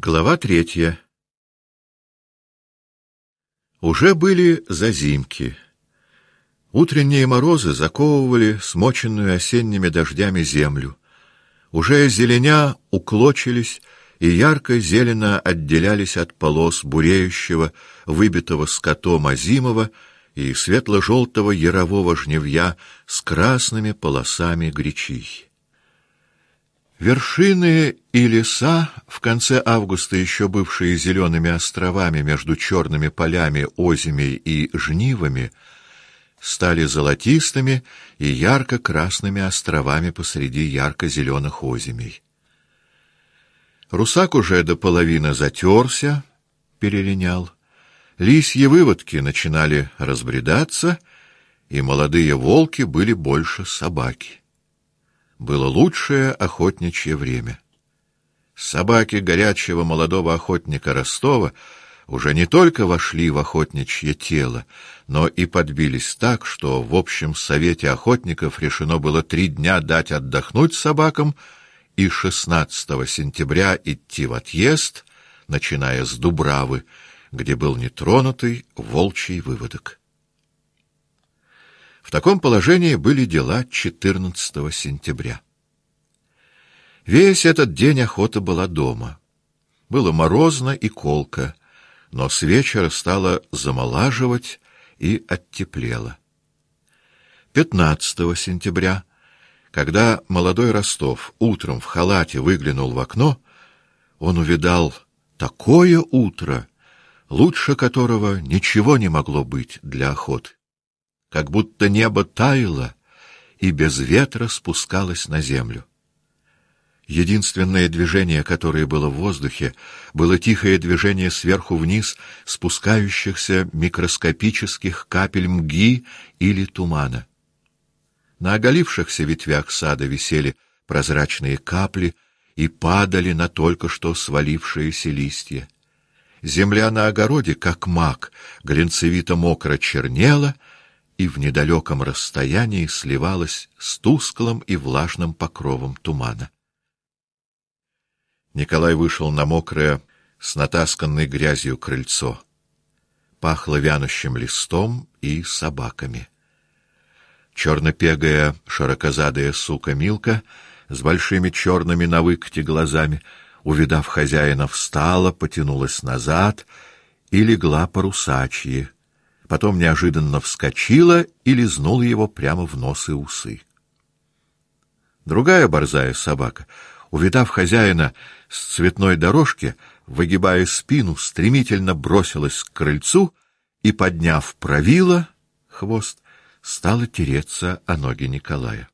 Глава 3. Уже были зазимки. Утренние морозы заковывали смоченную осенними дождями землю. Уже зеленя уклочились и ярко-зелено отделялись от полос буреющего, выбитого скотом озимого и светло-желтого ярового жнивья с красными полосами гречий. Вершины и леса, в конце августа еще бывшие зелеными островами между черными полями озимей и жнивами, стали золотистыми и ярко-красными островами посреди ярко-зеленых озимей. Русак уже до половины затерся, перелинял, лисьи выводки начинали разбредаться, и молодые волки были больше собаки. Было лучшее охотничье время. Собаки горячего молодого охотника Ростова уже не только вошли в охотничье тело, но и подбились так, что в общем совете охотников решено было 3 дня дать отдохнуть собакам и 16 сентября идти в отъезд, начиная с Дубравы, где был нетронутый волчий выводок. В таком положении были дела 14 сентября. Весь этот день охота была дома. Было морозно и колко, но с вечера стало замолаживать и оттеплело. 15 сентября, когда молодой Ростов утром в халате выглянул в окно, он увидал такое утро, лучше которого ничего не могло быть для охоты. Как будто небо таяло и без ветра спускалось на землю. Единственное движение, которое было в воздухе, было тихое движение сверху вниз спускающихся микроскопических капель мги или тумана. На оголившихся ветвях сада висели прозрачные капли и падали на только что свалившиеся листья. Земля на огороде, как мак, глинцевито-мокро чернела и в недалеком расстоянии сливалась с тусклым и влажным покровом тумана. Николай вышел на мокрое, с натасканной грязью крыльцо. Пахло вянущим листом и собаками. Чернопегая, широкозадая сука Милка с большими черными на выкате глазами, увидав хозяина, встала, потянулась назад и легла по-русачьи. Потом неожиданно вскочила и лизнула его прямо в нос и усы. Другая борзая собака, увидав хозяина с цветной дорожки, выгибая спину, стремительно бросилась к крыльцу и, подняв правило, хвост, стала тереться о ноги Николая.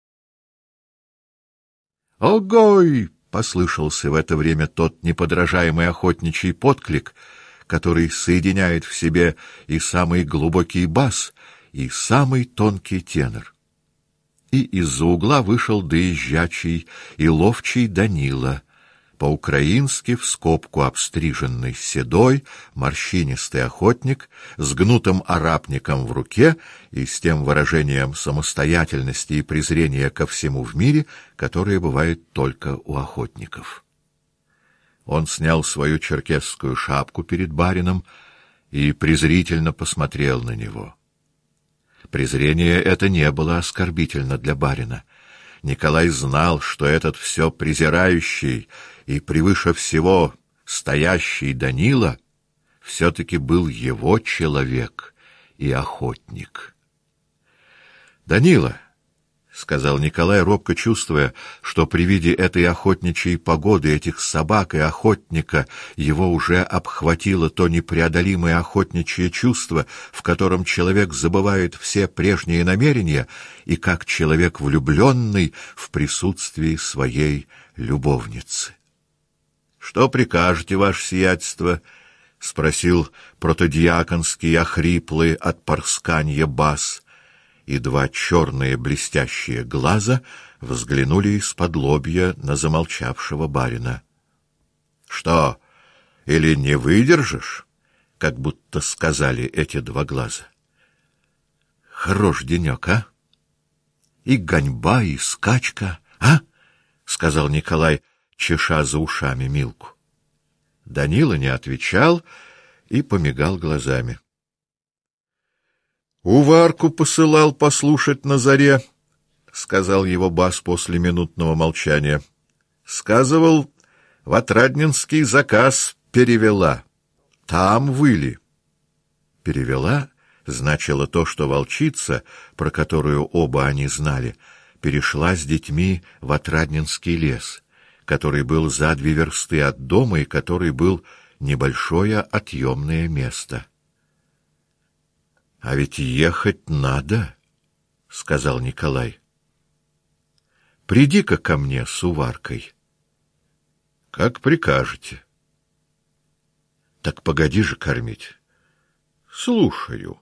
«Огой!» — послышался в это время тот неподражаемый охотничий подклик, который соединяет в себе и самый глубокий бас, и самый тонкий тенор. И из-за угла вышел доезжачий и ловчий Данила, по-украински в скобку обстриженный, седой, морщинистый охотник с гнутым арапником в руке и с тем выражением самостоятельности и презрения ко всему в мире, которое бывает только у охотников. Он снял свою черкесскую шапку перед барином и презрительно посмотрел на него. Презрение это не было оскорбительно для барина. Николай знал, что этот все презирающий и превыше всего стоящий Данила все-таки был его человек и охотник. «Данила», — сказал Николай, робко чувствуя, что при виде этой охотничьей погоды, этих собак и охотника, его уже обхватило то непреодолимое охотничье чувство, в котором человек забывает все прежние намерения, и как человек влюбленный в присутствии своей любовницы. — Что прикажете, ваше сиятельство? — спросил протодиаконский, охриплый от порсканья бас, и 2 черные блестящие глаза взглянули из-под лобья на замолчавшего барина. — Что, или не выдержишь? — как будто сказали эти 2 глаза. — Хорош денек, а? И гоньба, и скачка, а? — сказал Николай, чеша за ушами Милку. Данила не отвечал и помигал глазами. «Уварку посылал послушать на заре», — сказал его бас после минутного молчания. «Сказывал, в Отрадненский заказ перевела. Там выли». «Перевела» значило то, что волчица, про которую оба они знали, перешла с детьми в Отрадненский лес, который был за 2 версты от дома и который был небольшое отъемное место. — А ведь ехать надо, — сказал Николай. — Приди-ка ко мне с Уваркой. — Как прикажете. — Так погоди же кормить. — Слушаю.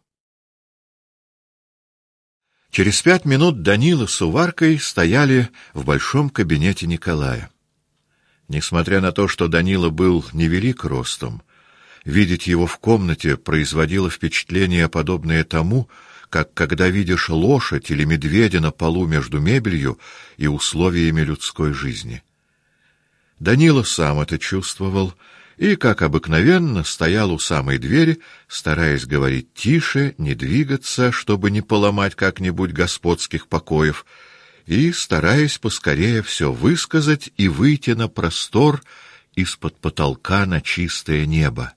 Через 5 минут Данила с Уваркой стояли в большом кабинете Николая. Несмотря на то, что Данила был невелик ростом, видеть его в комнате производило впечатление, подобное тому, как когда видишь лошадь или медведя на полу между мебелью и условиями людской жизни. Данила сам это чувствовал и, как обыкновенно, стоял у самой двери, стараясь говорить тише, не двигаться, чтобы не поломать как-нибудь господских покоев, и стараясь поскорее все высказать и выйти на простор из-под потолка на чистое небо.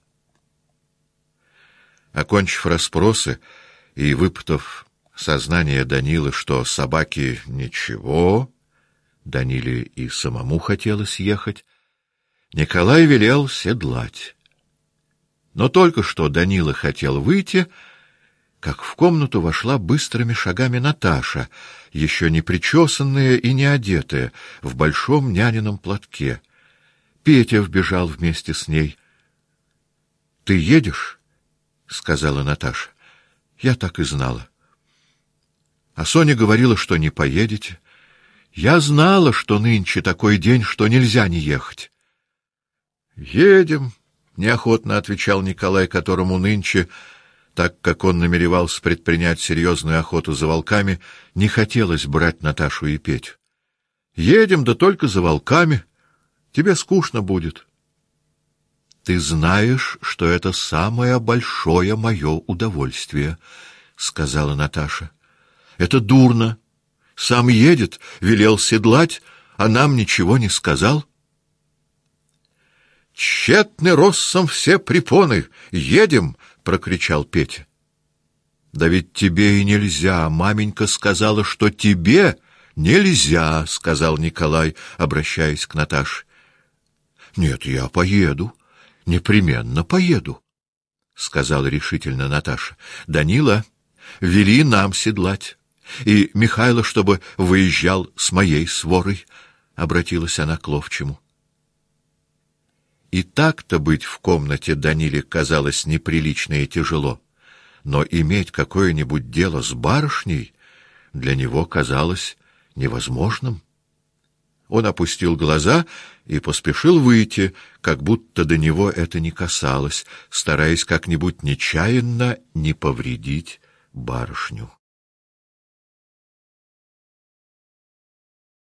Окончив расспросы и выпытав сознание Данилы, что собаки ничего, Даниле и самому хотелось ехать, Николай велел седлать. Но только что Данила хотел выйти, как в комнату вошла быстрыми шагами Наташа, еще не причесанная и не одетая, в большом нянином платке. Петя вбежал вместе с ней. — Ты едешь? — сказала Наташа. — Я так и знала. — А Соня говорила, что не поедете. Я знала, что нынче такой день, что нельзя не ехать. — Едем, — неохотно отвечал Николай, которому нынче, так как он намеревался предпринять серьезную охоту за волками, не хотелось брать Наташу и Петю. — Едем, да только за волками. Тебе скучно будет. — Ты знаешь, что это самое большое мое удовольствие, — сказала Наташа. — Это дурно. Сам едет, велел седлать, а нам ничего не сказал. — Тщетны россом все препоны. Едем! — прокричал Петя. — Да ведь тебе и нельзя. Маменька сказала, что тебе нельзя, — сказал Николай, обращаясь к Наташе. — Нет, я поеду. Непременно поеду, — сказала решительно Наташа. — Данила, вели нам седлать. И Михайло, чтобы выезжал с моей сворой, — обратилась она к ловчему. И так-то быть в комнате Даниле казалось неприлично и тяжело, но иметь какое-нибудь дело с барышней для него казалось невозможным. Он опустил глаза и поспешил выйти, как будто до него это не касалось, стараясь как-нибудь нечаянно не повредить барышню.